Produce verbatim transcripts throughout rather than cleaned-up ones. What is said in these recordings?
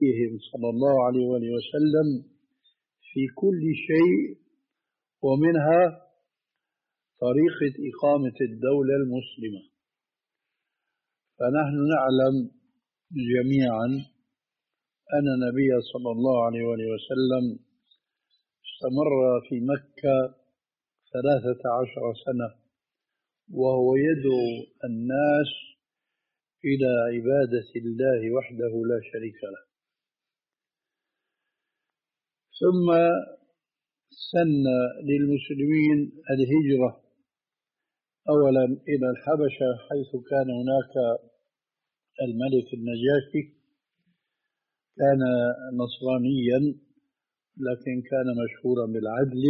فيهم صلى الله عليه وآله وسلم في كل شيء، ومنها طريقة إقامة الدولة المسلمة. فنحن نعلم جميعا أن النبي صلى الله عليه وآله وسلم استمر في مكة ثلاثة عشر سنة وهو يدعو الناس إلى عبادة الله وحده لا شريك له. ثم سن للمسلمين الهجرة أولا إلى الحبشة، حيث كان هناك الملك النجاشي، كان نصرانيا لكن كان مشهورا بالعدل.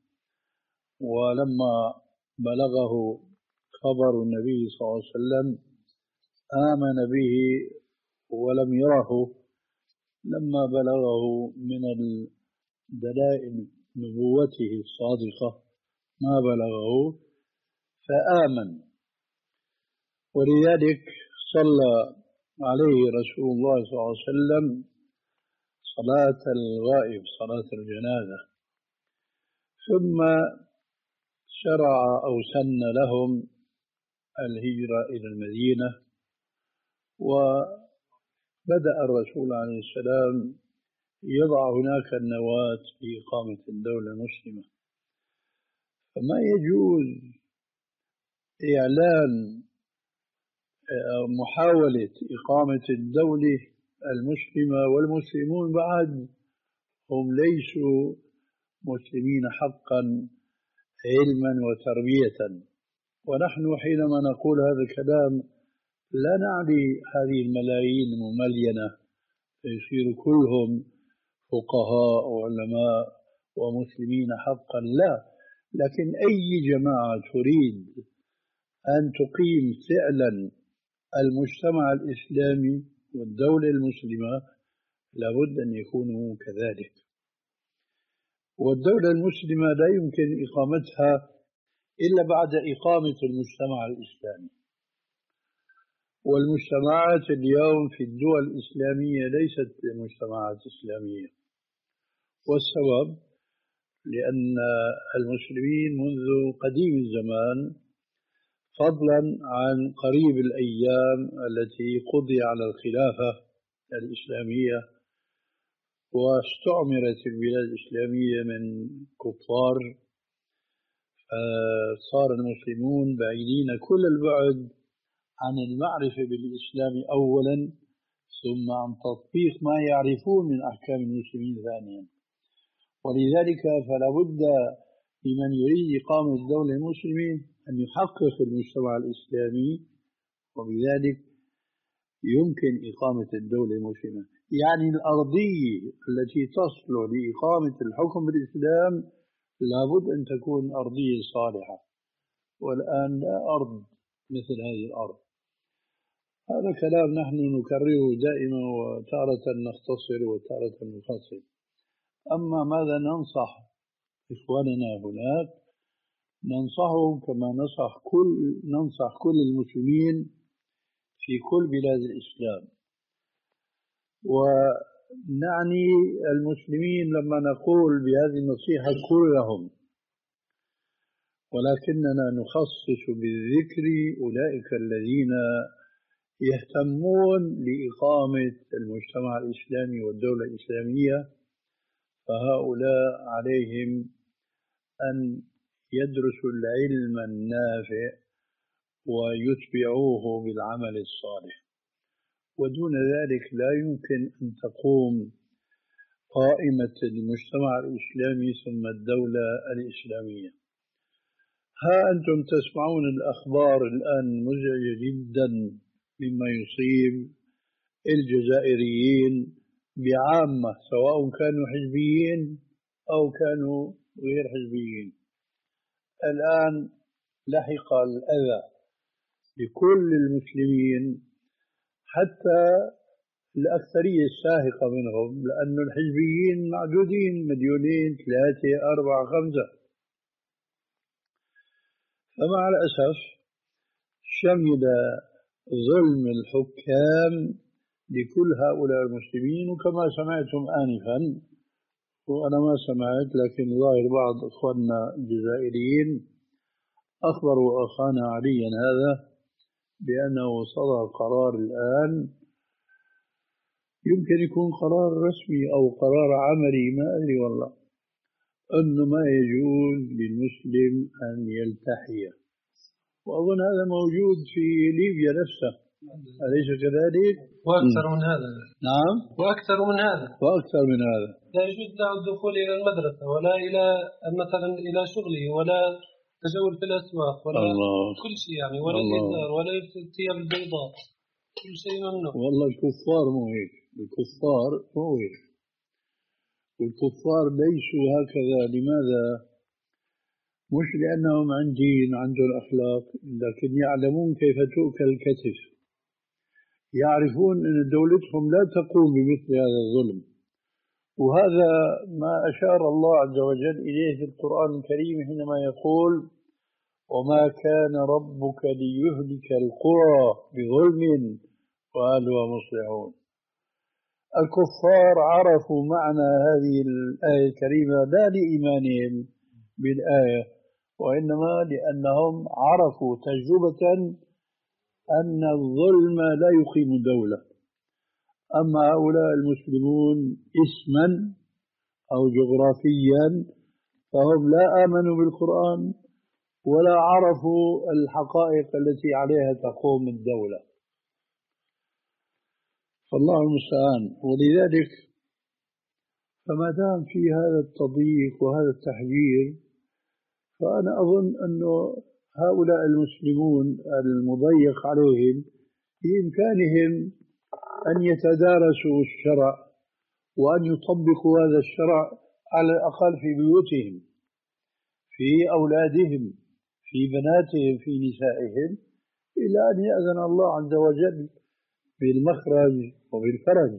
ولما بلغه خبر النبي صلى الله عليه وسلم آمن به ولم يره. لما بلغه من دلائل نبوته الصادقة ما بلغه فآمن، ولذلك صلى عليه رسول الله صلى الله عليه وسلم صلاة الغائب، صلاة الجنازة. ثم شرع أو سن لهم الهجرة إلى المدينة، وبدأ الرسول عليه السلام يضع هناك النواة في إقامة الدولة المسلمة. فما يجوز إعلان محاولة إقامة الدولة المسلمة والمسلمون بعد هم ليسوا مسلمين حقا علما وتربية. ونحن حينما نقول هذا الكلام لا نعني هذه الملايين المملينة يصير كلهم فقهاء وعلماء ومسلمين حقا، لا، لكن أي جماعة تريد أن تقيم فعلا المجتمع الإسلامي والدولة المسلمة لابد أن يكونوا كذلك. والدولة المسلمة لا يمكن إقامتها إلا بعد إقامة المجتمع الإسلامي. والمجتمعات اليوم في الدول الإسلامية ليست مجتمعات إسلامية، والسبب لأن المسلمين منذ قديم الزمان فضلا عن قريب الأيام التي قضي على الخلافة الإسلامية واستعمرت البلاد الإسلامية من كفار، صار المسلمون بعيدين كل البعد عن المعرفة بالإسلام أولا، ثم عن تطبيق ما يعرفون من أحكام المسلمين ثانيا. ولذلك فلا بد لمن يريد إقامة الدولة المسلمين أن يحقق المجتمع الإسلامي، وبذلك يمكن إقامة الدولة المسلمة. يعني الأرضية التي تصل لإقامة الحكم بالإسلام لابد أن تكون أرضية صالحة، والآن لا أرض مثل هذه الأرض. هذا كلام نحن نكرره دائما، وتارة نختصر وتارة نفصل. أما ماذا ننصح إخواننا هناك؟ ننصحهم كما ننصح كل ننصح كل المسلمين في كل بلاد الإسلام. ونعني المسلمين لما نقول بهذه النصيحة كلهم، ولكننا نخصص بالذكر أولئك الذين يهتمون لإقامة المجتمع الإسلامي والدولة الإسلامية، فهؤلاء عليهم أن يدرسوا العلم النافع ويتبعوه بالعمل الصالح، ودون ذلك لا يمكن أن تقوم قائمة المجتمع الإسلامي ثم الدولة الإسلامية. ها أنتم تسمعون الأخبار الآن مزعجة جدا مما يصيب الجزائريين بعامة، سواء كانوا حزبيين أو كانوا غير حزبيين. الآن لحق الأذى لكل المسلمين حتى الأكثرية الساهقة منهم، لأن الحزبيين معدودين مليونين ثلاثة أربعة خمسة. فمع الأسف شمل ظلم الحكام لكل هؤلاء المسلمين. وكما سمعتم آنفا، وأنا ما سمعت لكن ظاهر بعض إخواننا الجزائريين أخبروا أخانا عليا هذا بأنه صدر قرار الآن، يمكن يكون قرار رسمي أو قرار عملي، ما أدري والله، أنه ما يجوز للمسلم أن يلتحي. وأظن هذا موجود في ليبيا نفسها، أليس كذلك؟ وأكثر من هذا. نعم، وأكثر من هذا. وأكثر من هذا. لا يجوز له الدخول إلى المدرسة ولا إلى مثلا إلى شغله ولا تجول في الأسواق ولا الله. كل شيء يعني، ولا الإزار ولا الثياب البيضاء، كل شيء ممنوع. والله الكفار مو هيك، الكفار مو هيك، والكفار ليسوا هكذا. لماذا؟ مش لأنهم عن دين عندهم أخلاق، لكن يعلمون كيف تؤكل الكتف، يعرفون أن دولتهم لا تقوم بمثل هذا الظلم. وهذا ما أشار الله عز وجل إليه في القرآن الكريم حينما يقول: وما كان ربك ليهلك القرى بظلم وأهلها مصلحون. الكفار عرفوا معنى هذه الآية الكريمة لا لإيمانهم بالآية، وإنما لأنهم عرفوا تجربة أن الظلم لا يقيم دولة. أما هؤلاء المسلمون اسما أو جغرافيا فهم لا آمنوا بالقرآن ولا عرفوا الحقائق التي عليها تقوم الدولة، فالله المستعان. ولذلك فما دام في هذا التضييق وهذا التحذير، فأنا أظن أن هؤلاء المسلمون المضيق عليهم بإمكانهم أن يتدارسوا الشرع وأن يطبقوا هذا الشرع على الأقل في بيوتهم، في أولادهم، في بناتهم، في نسائهم، إلى أن يأذن الله عز وجل بالمخرج وبالفرج.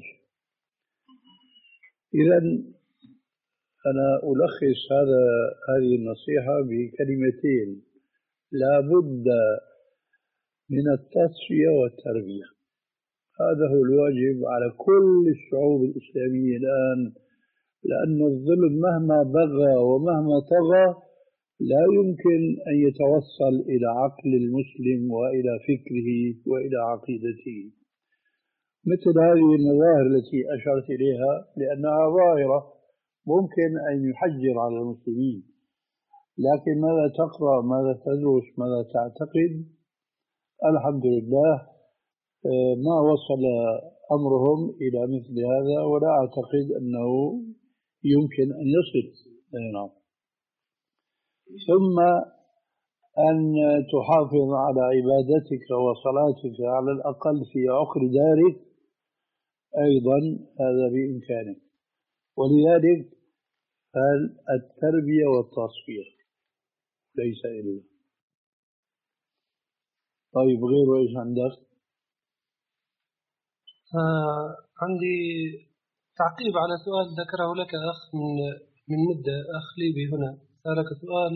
إذا أنا ألخص هذا هذه النصيحة بكلمتين: لا بد من التصفية والتربية. هذا هو الواجب على كل الشعوب الإسلامية الآن، لأن الظلم مهما بغى ومهما طغى لا يمكن أن يتوصل إلى عقل المسلم وإلى فكره وإلى عقيدته. مثل هذه المظاهر التي أشرت إليها لأنها ظاهرة ممكن أن يحجر على المسلمين، لكن ماذا تقرأ، ماذا تدرس، ماذا تعتقد، الحمد لله ما وصل أمرهم إلى مثل هذا، ولا أعتقد أنه يمكن أن يصل. نعم. ثم أن تحافظ على عبادتك وصلاتك على الأقل في عقر دارك أيضا، هذا بإمكانك. ولذلك التربية والتصفية ليس إلا. طيب غير إيش عندك؟ آه عندي تعقيب على سؤال ذكره لك أخ من من مدة، أخ ليبي هنا سألك سؤال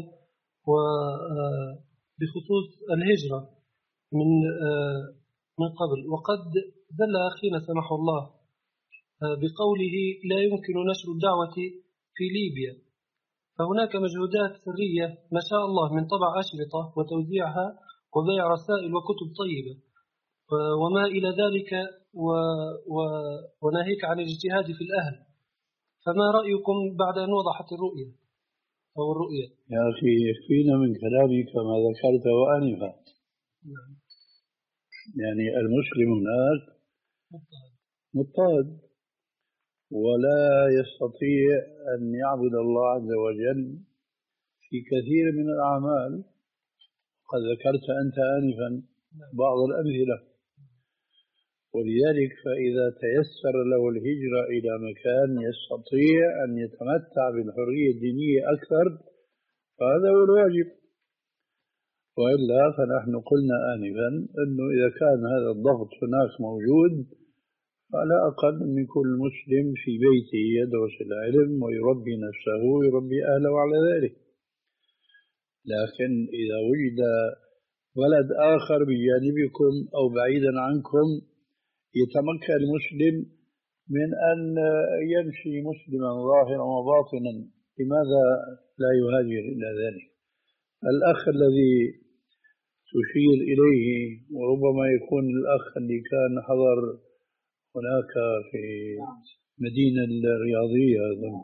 وبخصوص الهجرة من آه من قبل، وقد دل أخينا سمحه الله آه بقوله لا يمكن نشر الدعوة في ليبيا، فهناك مجهودات سرية ما شاء الله من طبع أشرطة وتوزيعها وبيع رسائل وكتب طيبة وما إلى ذلك، و... و... وناهيك عن الاجتهاد في الأهل، فما رأيكم بعد أن وضحت الرؤية أو الرؤية؟ يا أخي يكفينا من كلامك ما ذكرت وآنفا. نعم. يعني المسلم هناك مضطهد ولا يستطيع أن يعبد الله عز وجل في كثير من الأعمال. قد ذكرت أنت آنفا بعض الأمثلة. ولذلك فإذا تيسر له الهجرة إلى مكان يستطيع أن يتمتع بالحرية الدينية أكثر فهذا هو الواجب. وإلا فنحن قلنا آنفا أنه إذا كان هذا الضغط هناك موجود فعلى أقل من كل مسلم في بيته يدرس العلم ويربي نفسه ويربي أهله على ذلك. لكن إذا وجد بلد آخر بجانبكم أو بعيدا عنكم يتمكن المسلم من أن يمشي مسلما ظاهرا وباطنا. لماذا لا يهاجر إلى ذلك؟ الأخ الذي تشير إليه وربما يكون الأخ اللي كان حضر هناك في مدينة الرياضية،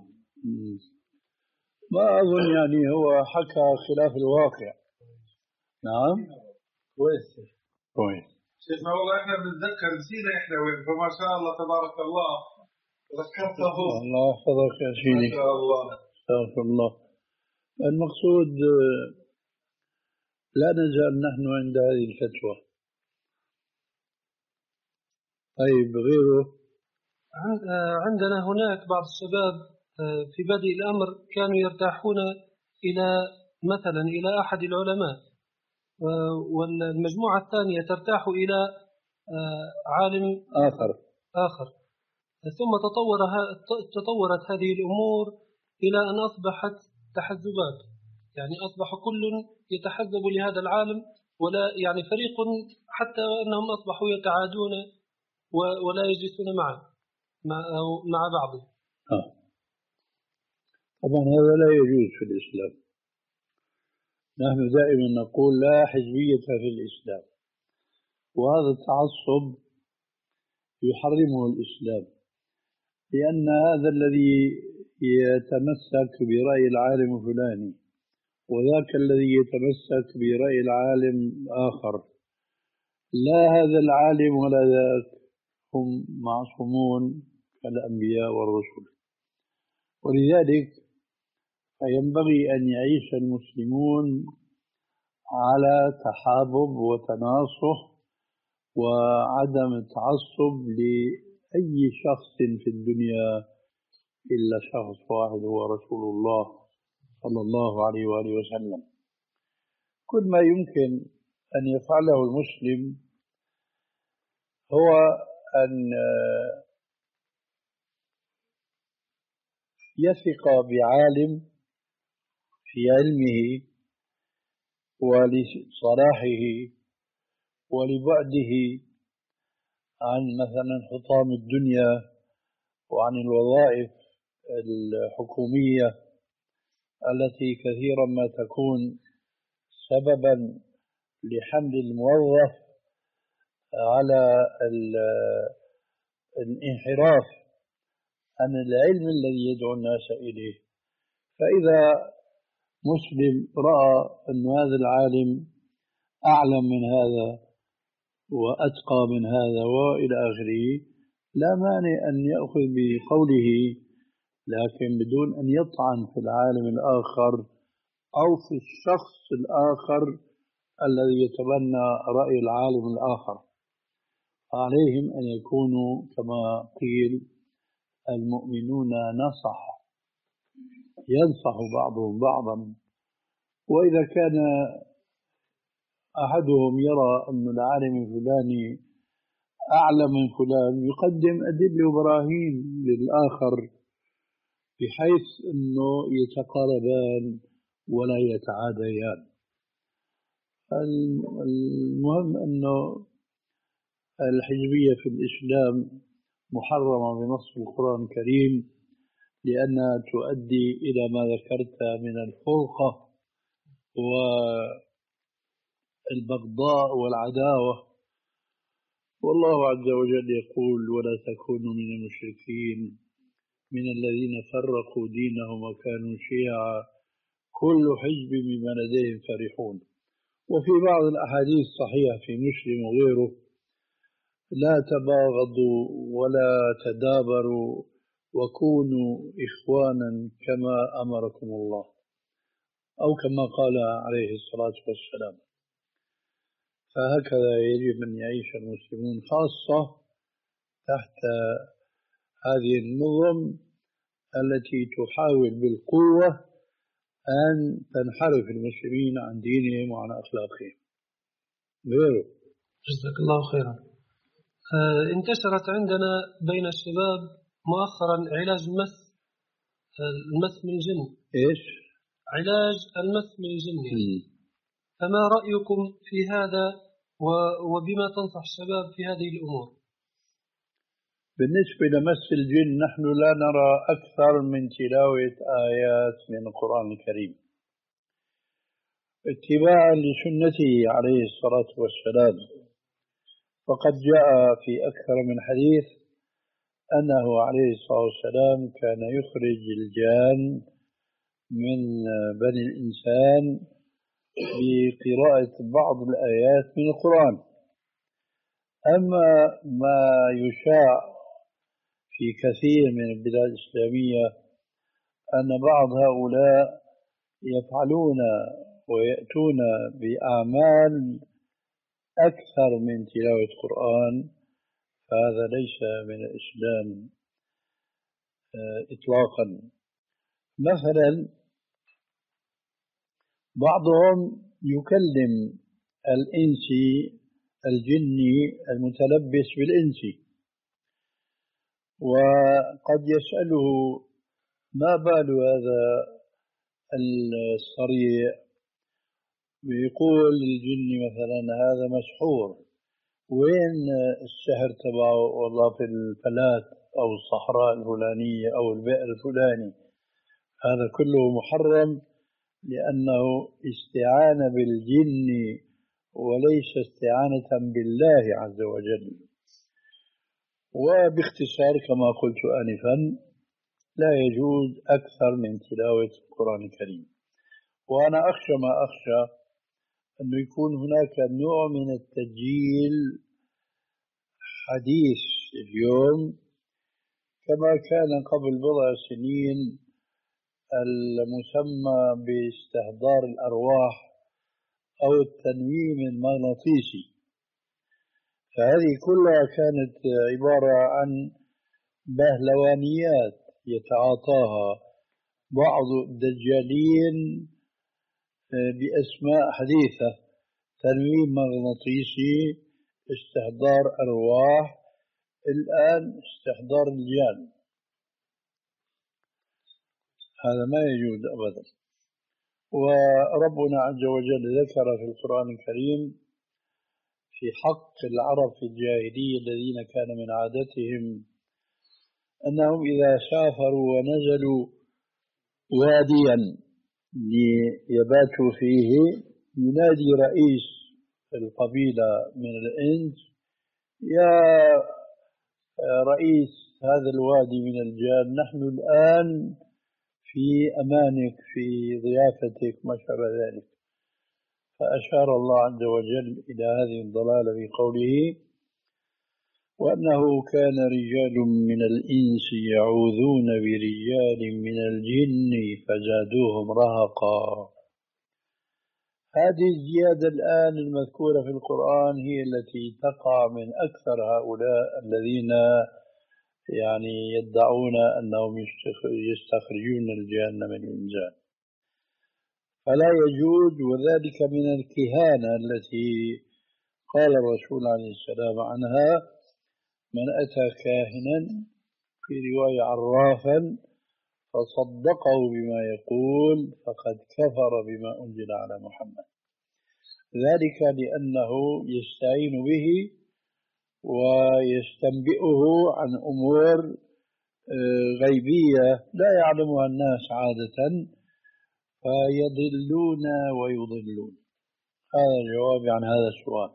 ما أظن يعني هو حكى خلاف الواقع. نعم كويس كويس. شيخنا والله احنا بنتذكر نسينا احنا وين، فما شاء الله تبارك الله ذكرته. الله يحفظك يا سيدي. ما شاء الله. استغفر الله. المقصود لا نزال نحن عند هذه الفتوى. طيب غيره؟ عندنا هناك بعض الشباب في بدء الأمر كانوا يرتاحون إلى مثلا إلى أحد العلماء، والمجموعة الثانية ترتاح إلى عالم آخر آخر ثم تطور تطورت هذه الأمور إلى أن أصبحت تحزبات، يعني أصبح كل يتحزب لهذا العالم، ولا يعني فريق حتى أنهم أصبحوا يتعادون ولا يجلسون معا مع مع بعض. آه. طبعا هذا لا يجوز في الإسلام. نحن دائما نقول لا حزبية في الإسلام، وهذا التعصب يحرمه الإسلام، لأن هذا الذي يتمسك برأي العالم الفلاني وذاك الذي يتمسك برأي العالم آخر، لا هذا العالم ولا ذاك هم معصومون كالأنبياء والرسل. ولذلك فينبغي أن يعيش المسلمون على تحابب وتناصح وعدم التعصب لأي شخص في الدنيا إلا شخص واحد هو رسول الله صلى الله عليه وآله وسلم. كل ما يمكن أن يفعله المسلم هو أن يثق بعالم في علمه ولصلاحه ولبعده عن مثلا حطام الدنيا وعن الوظائف الحكومية التي كثيرا ما تكون سببا لحمل الموظف على الانحراف عن العلم الذي يدعو الناس إليه. فإذا مسلم رأى أن هذا العالم أعلم من هذا وأتقى من هذا وإلى آخره، لا مانع أن يأخذ بقوله، لكن بدون أن يطعن في العالم الآخر أو في الشخص الآخر الذي يتبنى رأي العالم الآخر. عليهم أن يكونوا كما قيل المؤمنون نصح، ينصح بعضهم بعضا. وإذا كان أحدهم يرى أن العالم الفلاني أعلم من فلان يقدم أدلة وبراهين للآخر بحيث أنه يتقاربان ولا يتعاديان. المهم أنه الحزبية في الإسلام محرمة بنص القرآن الكريم، لأنها تؤدي إلى ما ذكرت من الفرقة والبغضاء والعداوة. والله عز وجل يقول: ولا تكونوا من المشركين من الذين فرقوا دينهم وكانوا شيعا كل حزب بما لديهم فرحون. وفي بعض الأحاديث الصحيحة في مسلم وغيره: لا تباغضوا ولا تدابروا وكونوا إخوانا كما أمركم الله، أو كما قال عليه الصلاة والسلام. فهكذا يجب أن يعيش المسلمون خاصة تحت هذه النظم التي تحاول بالقوة أن تنحرف المسلمين عن دينهم وعن أخلاقهم. غيره. جزاك الله خيرا. آه انتشرت عندنا بين الشباب مؤخرا علاج المس المس من الجن. إيش؟ علاج المس من الجن. فما رأيكم في هذا وبما تنصح الشباب في هذه الأمور؟ بالنسبة لمس الجن نحن لا نرى أكثر من تلاوة آيات من القرآن الكريم اتباعا لسنته عليه الصلاة والسلام. وقد جاء في أكثر من حديث أنه عليه الصلاة والسلام كان يخرج الجان من بني الإنسان بقراءة بعض الآيات من القرآن. أما ما يشاع في كثير من البلاد الإسلامية أن بعض هؤلاء يفعلون ويأتون بأعمال أكثر من تلاوة القرآن، فهذا ليس من الإسلام إطلاقا. مثلا بعضهم يكلم الإنسي الجني المتلبس بالإنسي، وقد يسأله ما بال هذا الصريع، ويقول للجن مثلا هذا مسحور، وين السحر تبعه؟ والله في الفلات أو الصحراء الفلانية أو البئر الفلاني. هذا كله محرم لأنه استعانة بالجن وليس استعانة بالله عز وجل. وباختصار كما قلت آنفا لا يجوز أكثر من تلاوة القرآن الكريم. وأنا أخشى ما أخشى أنه يكون هناك نوع من التسجيل حديث اليوم كما كان قبل بضع سنين المسمى باستحضار الأرواح أو التنويم المغناطيسي. فهذه كلها كانت عبارة عن بهلوانيات يتعاطاها بعض الدجالين بأسماء حديثة: تنويم مغناطيسي، استحضار أرواح، الآن استحضار الجان. هذا ما يجوز أبدا. وربنا عز وجل ذكر في القرآن الكريم في حق العرب في الجاهلية الذين كان من عادتهم أنهم إذا سافروا ونزلوا واديا ليباتوا فيه ينادي رئيس القبيلة من الإنس: يا رئيس هذا الوادي من الجان، نحن الآن في أمانك في ضيافتك ما شابه ذلك. فأشار الله عز وجل إلى هذه الضلالة بقوله: وأنه كان رجال من الإنس يعوذون برجال من الجن فزادوهم رهقا. هذه الزيادة الآن المذكورة في القرآن هي التي تقع من أكثر هؤلاء الذين يعني يدعون أنهم يستخرجون الجن من الإنسان. فلا يجوز، وذلك من الكهانة التي قال الرسول عليه السلام عنها: من أتى كاهنا، في رواية عرافا، فصدقه بما يقول فقد كفر بما أنزل على محمد. ذلك لأنه يستعين به ويستنبئه عن أمور غيبية لا يعلمها الناس عادة، فيضلون ويضلون. هذا الجواب عن هذا السؤال.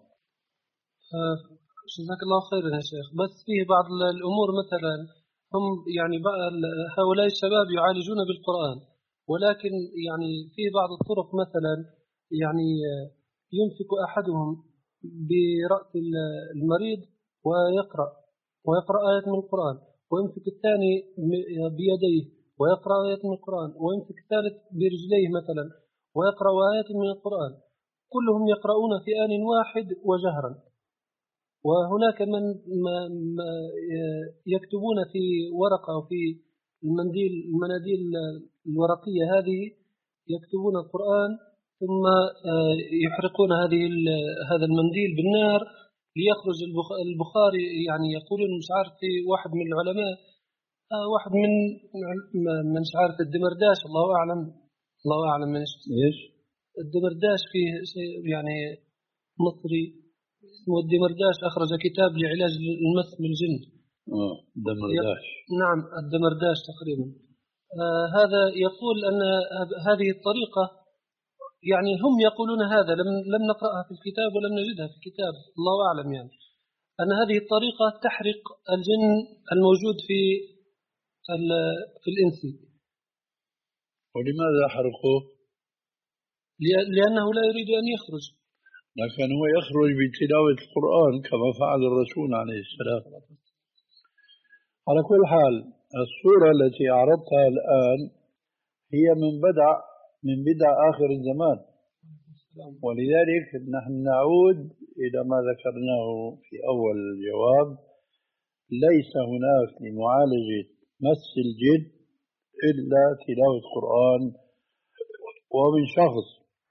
جزاك الله خيرا يا شيخ. بس فيه بعض الأمور، مثلا هم يعني هؤلاء الشباب يعالجون بالقرآن، ولكن يعني فيه بعض الطرق، مثلا يعني يمسك أحدهم برأس المريض ويقرأ ويقرأ آيات من القرآن، ويمسك الثاني بيديه ويقرأ آيات من القرآن، ويمسك الثالث برجليه مثلا ويقرأ آيات من القرآن، كلهم يقرؤون في آن واحد وجهرا. وهناك من يكتبون في ورقة أو في المنديل المناديل الورقية هذه، يكتبون القرآن ثم يحرقون هذه هذا المنديل بالنار ليخرج البخاري. يعني يقولون مش عارف في واحد من العلماء، واحد من من مش عارف الدمرداش، الله أعلم الله أعلم من إيش الدمرداش، فيه يعني مصري اسمه الدمرداش، أخرج كتاب لعلاج المس بالجن. آه دمرداش. نعم الدمرداش تقريبا. آه هذا يقول أن هذه الطريقة يعني هم يقولون هذا، لم لم نقرأها في الكتاب ولم نجدها في الكتاب، الله أعلم، يعني أن هذه الطريقة تحرق الجن الموجود في في الإنسي. ولماذا حرقوه؟ لأنه لا يريد أن يخرج، لكن هو يخرج بتلاوة القرآن كما فعل الرسول عليه السلام. على كل حال الصورة التي عرضتها الآن هي من بدع من بدع آخر الزمان، ولذلك نحن نعود إلى ما ذكرناه في أول الجواب. ليس هناك لمعالجة مس الجن إلا تلاوة القرآن ومن شخص.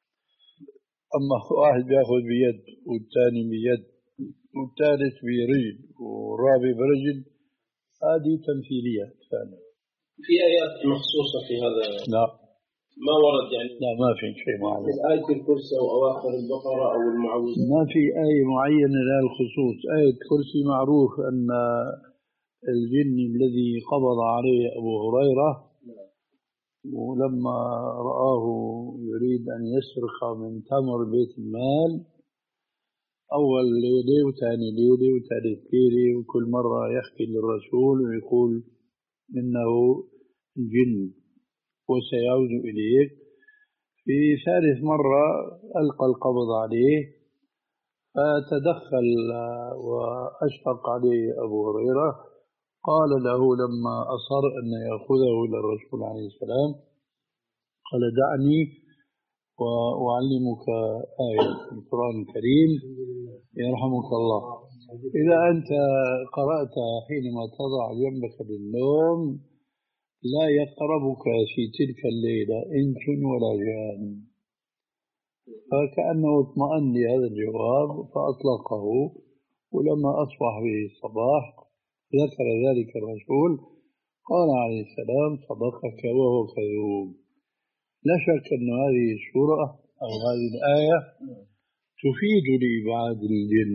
أما واحد بياخذ بيد والثاني بيد والثالث برجل والرابع برجل، هذه تمثيليات ثانية. في آيات مخصوصة في هذا؟ لا ما ورد يعني. لا ما في شيء معين. في آية الكرسي أو أواخر البقرة أو المعوذات ما في آية معينة لها الخصوص. آية الكرسي معروف أن الجن الذي قبض عليه أبو هريرة ولما رآه يريد أن يسرق من تمر بيت المال، أول ليلة وثاني ليلة وثالث ليلة، وكل مرة يحكي للرسول ويقول إنه جن وسيعود إليك. في ثالث مرة ألقى القبض عليه، فتدخل وأشفق عليه أبو هريرة، قال له لما أصر أن يأخذه إلى الرسول عليه السلام قال دعني وأعلمك آية في القرآن الكريم يرحمك الله. إذا أنت قرأت حينما تضع جنبك للنوم لا يقربك في تلك الليلة إنس ولا جان. فكأنه اطمأن لهذا الجواب فأطلقه، ولما أصبح به الصباح ذكر ذلك الرسول قال عليه السلام صدقك وهو كذوب. لا شك أن هذه السورة أو هذه الآية تفيد لإبعاد الجن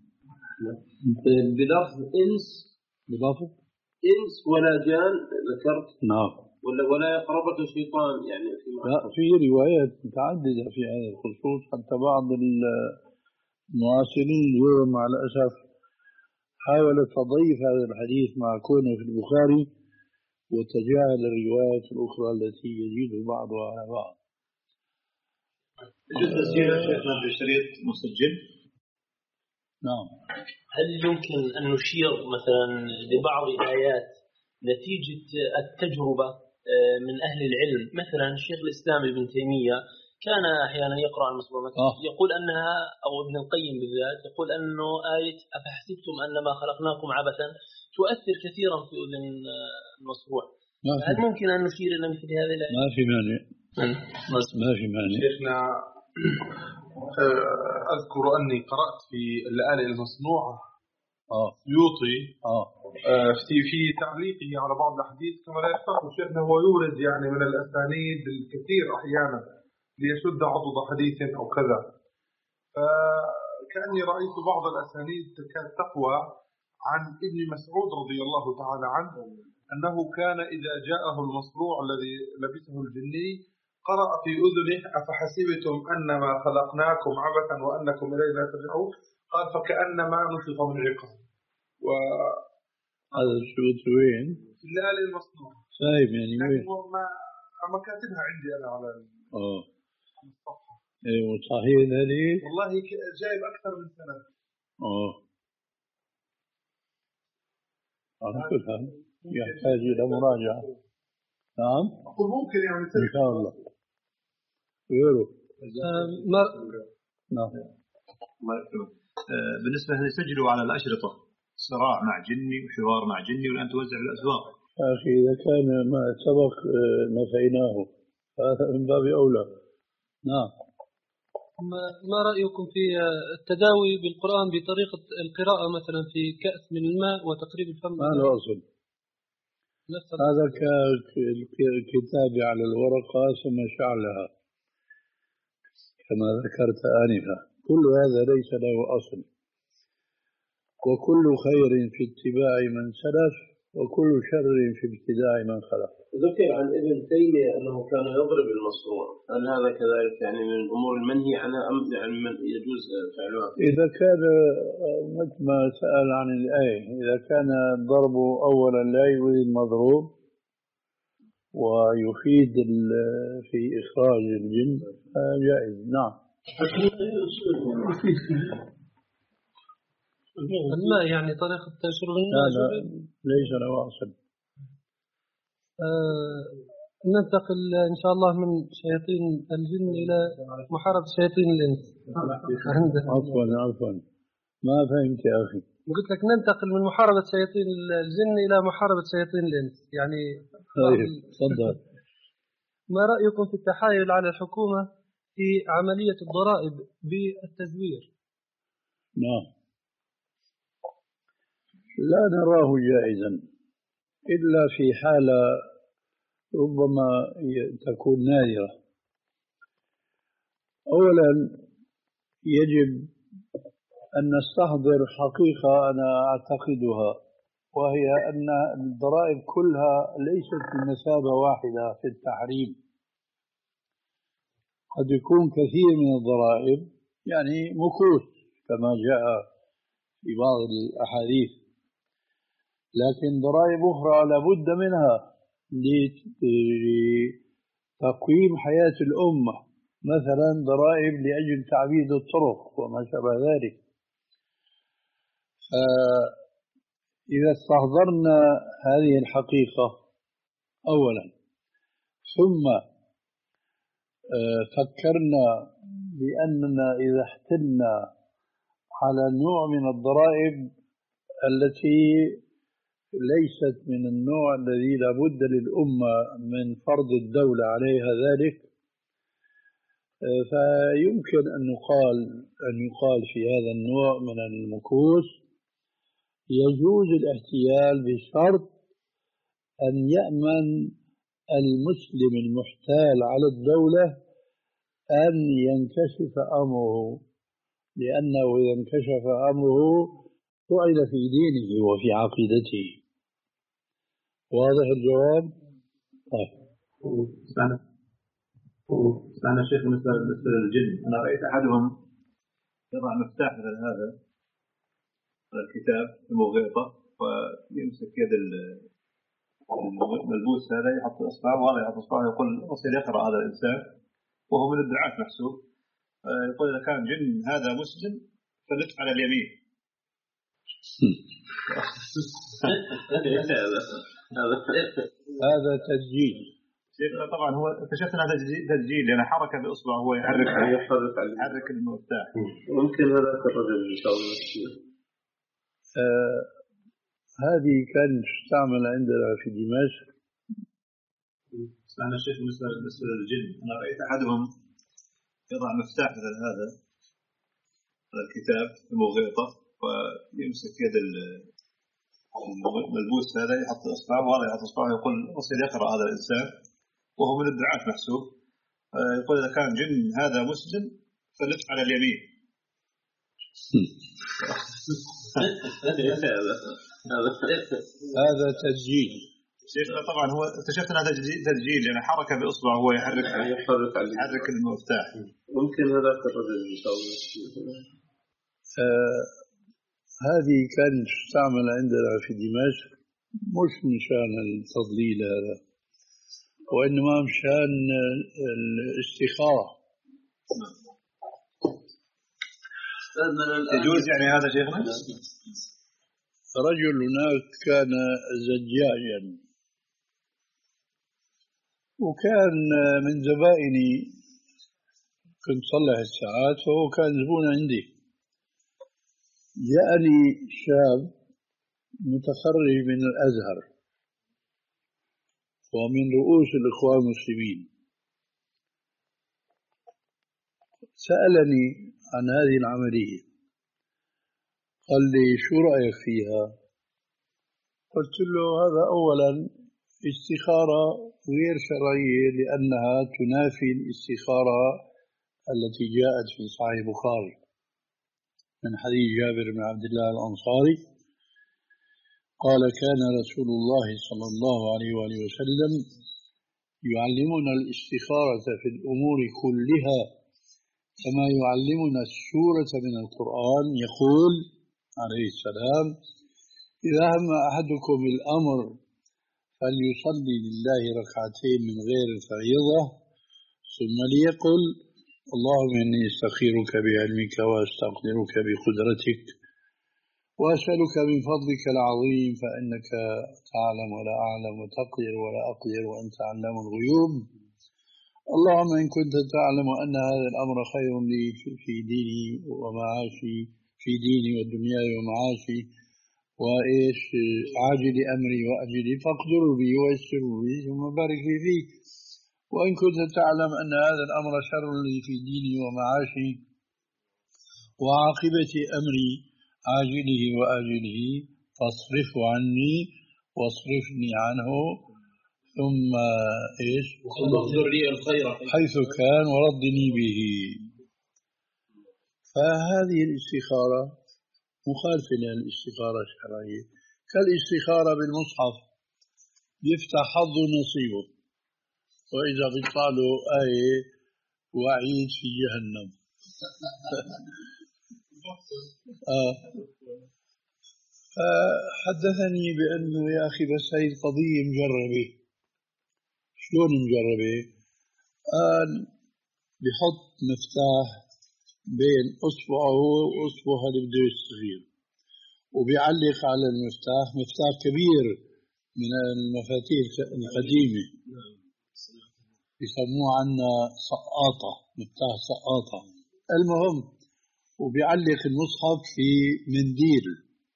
بلفظ إنس، بلفظ إنس ولا جان ذكرت. نعم. ولا ولا يقربك الشيطان يعني في لا في روايات متعددة في هذا الخصوص، حتى بعض المعاصرين اليوم مع الأسف حاولت تضيف هذا الحديث مع كونه في البخاري وتجاهل الروايات الأخرى التي يزيد بعضها على بعض. يجوز تسجيل شيخنا بشريط مسجل؟ نعم. هل يمكن أن نشير مثلا لبعض آيات نتيجة التجربة من أهل العلم؟ مثلا الشيخ الإسلام ابن تيمية كان أحيانا يقرأ المصبوحات آه. يقول أنها، أو ابن القيم بالذات يقول أنه آية أفحسبتم أنما خلقناكم عبثا تؤثر كثيرا في أذن المصبوح. هل ممكن أن نشير إلى مثل هذه الآية؟ ما في مانع. ما في مانع. شيخنا أذكر أني قرأت في اللآلئ المصنوعة آه. سيوطي آه. في في تعليقه على بعض الأحاديث كما لا يخفى شيخنا هو يورد يعني من الأسانيد الكثير أحيانا ليسد عضد حديث أو كذا. فكأني رأيت بعض الأسانيد تكاد تقوى عن ابن مسعود رضي الله تعالى عنه أنه كان إذا جاءه المصروع الذي لبسه الجني قرأ في أذنه أفحسبتم أنما خلقناكم عبثا وأنكم إلينا لا ترجعون، قال فكأنما نفخ من عقاب. و هذا الشوط وين؟ في الليالي المصنوع. سايب يعني وين؟ ما ما كاتبها عندي أنا على آه. الصفحة. إيه صحيح هذه؟ والله جايب أكثر من سنة. آه. على كل حال يحتاج إلى مراجعة. نعم. أقول ممكن يعني إن شاء الله. غيره. ما نعم. بالنسبة لسجلوا على الأشرطة صراع مع جني وحوار مع جني والآن توزع في الأسواق. يا أخي إذا كان ما سبق نفيناه هذا من باب أولى. نعم. ما رأيكم في التداوي بالقرآن بطريقة القراءة مثلا في كأس من الماء وتقريب الفم؟ ما له أصل. هذا كالكتابة على الورقة ثم شعلها كما ذكرت آنفا، كل هذا ليس له أصل. وكل خير في اتباع من سلف وكل شر في ابتداع من خلف. ذكر عن ابن تيمية أنه كان يضرب المصروع، هل هذا كذلك يعني من الأمور المنهي عنها أم يعني من يجوز فعلها؟ إذا كان مثل ما سأل عن الآية، إذا كان الضرب أولا لا يؤذي المضروب ويفيد في إخراج الجن جائز. نعم. الماء يعني طريقة شرب الماء لا ليس له أصل. آه ننتقل إن شاء الله من شياطين الجن إلى محاربة شياطين الإنس. عفوا عفوا ما فهمت يا أخي. قلت لك ننتقل من محاربة شياطين الجن إلى محاربة شياطين الإنس يعني. تفضل. ما رأيكم في التحايل على الحكومة في عملية الضرائب بالتزوير؟ نعم لا نراه جائزا إلا في حالة ربما تكون نادرة. أولا يجب أن نستحضر حقيقة أنا أعتقدها، وهي أن الضرائب كلها ليست بمثابة واحدة في التحريم. قد يكون كثير من الضرائب يعني مكوس كما جاء في بعض الأحاديث، لكن ضرائب أخرى لابد منها لتقويم حياة الأمة، مثلا ضرائب لأجل تعبيد الطرق وما شابه ذلك. إذا استحضرنا هذه الحقيقة أولا ثم فكرنا بأننا إذا احتلنا على نوع من الضرائب التي ليست من النوع الذي لابد للأمة من فرض الدولة عليها ذلك، فيمكن أن يقال أن يقال في هذا النوع من المكوس يجوز الاحتيال بشرط أن يأمن المسلم المحتال على الدولة أن ينكشف أمره، لأنه إذا انكشف أمره طعن في دينه وفي عقيدته. واضح الجواب؟ طيب. سأنا سأنا الشيخ بالنسبة للجن، أنا رأيت أحدهم يضع مفتاح مثل هذا على الكتاب المغيطة ويمسك يد الملبوس هذا، يحط إصبعه وهذا يحط إصبعه، يقول أصل يقرأ هذا الإنسان وهو من الدعاة محسوب، يقول إذا كان جن هذا مسلم فلف على اليمين. هذا تسجيل طبعا هو اكتشفت ان هذا تسجيل لان حركه باصبعه هو يحرك يحرك يحرك المفتاح. ممكن هذا الرجل ان شاء الله. آه هذه كانت تستعمل عندنا في دمشق. أنا الشيخ بالنسبة للجن، أنا رأيت أحدهم يضع مفتاح مثل هذا على الكتاب المغيطة ويمسك يد الملبوس هذا، يحط إصبعه وهذا يحط إصبعه، يقول أصل يقرأ هذا الإنسان وهو من الدعاة محسوب، يقول إذا كان جن هذا مسلم فلف على اليمين. هذا تسجيل شيخ. طبعا هو اكتشفت ان هذا تسجيل لان حركه باصبعه هو يحرك يحرك يحرك المفتاح. ممكن هذا الرجل ان شاء الله. آه هذه كانت تستعمل عندنا في دمشق مش مشان التضليل هذا، وانما مشان الاستخاره. يجوز يعني هذا شيخنا؟ رجل هناك كان زجاجا وكان من زبائني، كنت صلح الساعات فهو كان زبون عندي. جاءني شاب متخرج من الأزهر ومن رؤوس الإخوان المسلمين، سألني عن هذه العملية، قال لي شو رأيك فيها؟ قلت له هذا أولا استخارة غير شرعية لأنها تنافي الاستخارة التي جاءت في صحيح البخاري من حديث جابر بن عبد الله الأنصاري قال كان رسول الله صلى الله عليه وآله وسلم يعلمنا الاستخارة في الأمور كلها كما يعلمنا السورة من القرآن. يقول عليه السلام إذا هم أحدكم الأمر فليصلي لله ركعتين من غير فريضة ثم ليقل اللهم إني أستخيرك بعلمك وأستقدرك بقدرتك وأسألك من فضلك العظيم فإنك تعلم ولا أعلم وتقدر ولا أقدر وأنت علام الغيوب. اللهم إن كنت تعلم أن هذا الأمر خير لي في ديني ومعاشي في ديني ودنياي ومعاشي وإيش عاجل أمري وأجلي فاقدر بي ويسر بي ثم بارك لي فيه. وإن كنت تعلم أن هذا الأمر شر لي في ديني ومعاشي وعاقبة أمري عاجله وآجله فاصرف عني واصرفني عنه ثم إيش اغفر لي الخير حيث كان وردني به. فهذه الاستخارة مخالفة للاستخارة الشرعية، كالاستخارة بالمصحف يفتح حظه نصيبه وإذا بيطلع له آية وعيد في جهنم. آه. فحدثني بأنه يا أخي بس هاي القضية مجربة. شلون مجربة؟ قال بحط مفتاح بين أصبعه وأصبعه اللي بده يستخير وبيعلق على المفتاح مفتاح كبير من المفاتيح القديمة يسموه عنا سقاطة، مفتاح سقاطة. المهم وبيعلق المصحف في منديل.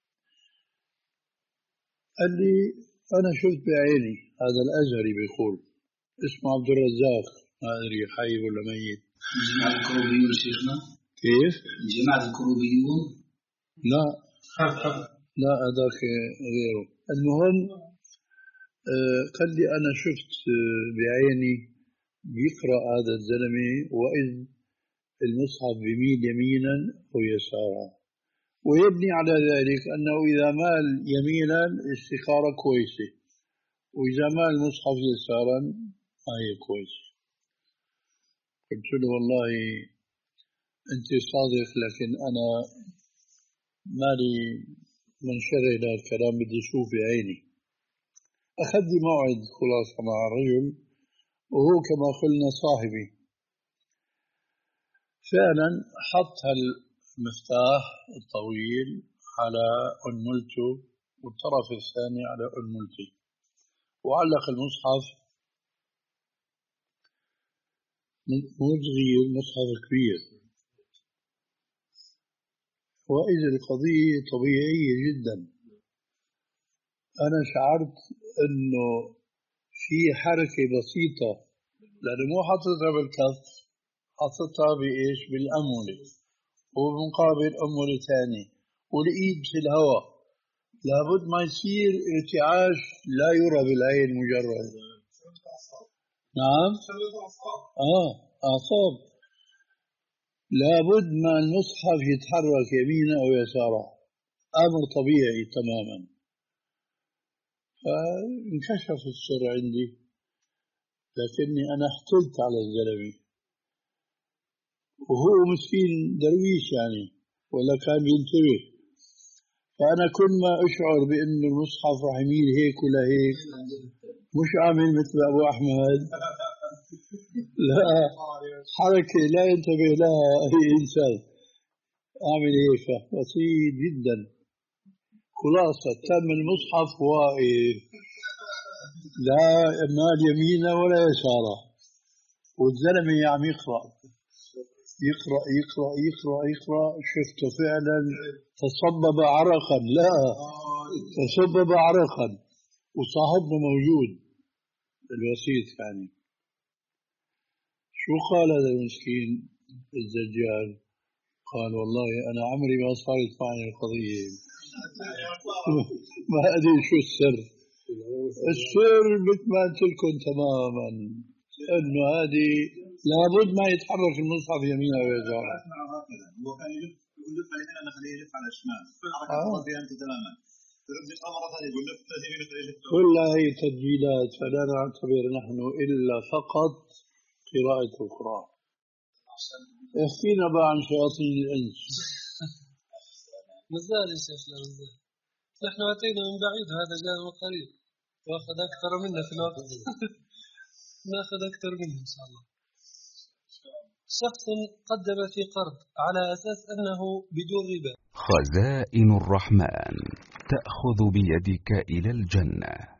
قال لي أنا شفت بعيني هذا الأزهري بيقول اسمه عبد الرزاق، ما أدري حي ولا ميت. جماعة الكروبيون شيخنا؟ كيف؟ جماعة الكروبيون؟ لا لا هذاك غيره. المهم آه قال لي أنا شفت آه بعيني بيقرأ هذا الزلمة وإذ المصحف بيميل يمينا أو يسارا، ويبني على ذلك أنه إذا مال يمينا استخارة كويسة وإذا مال المصحف يسارا هي كويسة. قلت له والله أنت صادق لكن أنا مالي منشرة إلى الكلام بدي أشوف بعيني. أخذ لي موعد خلاصة مع الرجل وهو كما قلنا صاحبي. فعلا حط المفتاح الطويل على أنملته والطرف الثاني على أنملتي وعلق المصحف مو صغير، مصحف كبير. وإذا القضية طبيعية جدا. أنا شعرت أنه في حركة بسيطة لأنه مو حطتها بالكف، حطتها بإيش؟ بالأمولة وبمقابل أمولة ثانية والإيد في الهواء. لابد ما يصير ارتعاش لا يرى بالعين مجرد. نعم آه أعصاب. لابد ما المصحف يتحرك يمينا أو يسارا، أمر طبيعي تماما. فانكشف السر عندي لكني أنا احتلت على الزلمة وهو مسكين درويش يعني ولا كان ينتبه. فأنا كل ما أشعر بأن المصحف راح يميل هيك ولا هيك مش عامل مثل أبو أحمد، لا حركة لا ينتبه لها أي إنسان، أعمل هيك بسيط جدا. خلاصة تم المصحف واقف لا مال يمينه ولا يساره والزلمة عم يقرأ يقرأ يقرأ يقرأ يقرأ شفته فعلا تصبب عرقا، لا تصبب عرقا وصاحبنا موجود الوسيط. يعني شو قال هذا المسكين الزجاج؟ قال والله أنا عمري ما صارت معي القضية ما أدري شو السر. السر مثل ما قلت لكم تماما أنه هذه لابد ما يتحرك المصحف يمينا ويسارا. يقول لف على اليمين نخليه يلف على الشمال حركة آه. فيها أنت تماما ترجع مرة ثانية يقول لف على اليمين نخليه يلف كلها هي تسجيلات، فلا نعتبر نحن إلا فقط قراءة القرآن. احكينا بقى عن شياطين الإنس. مازال يا شيخ لا مازال، نحن أتينا من بعيد هذا جاء من قريب وأخذ أكثر منا في الوقت. نأخذ أكثر منه إن شاء الله. شخص قدم في قرض على أساس أنه بدون ربا. خزائن الرحمن تأخذ بيدك إلى الجنة.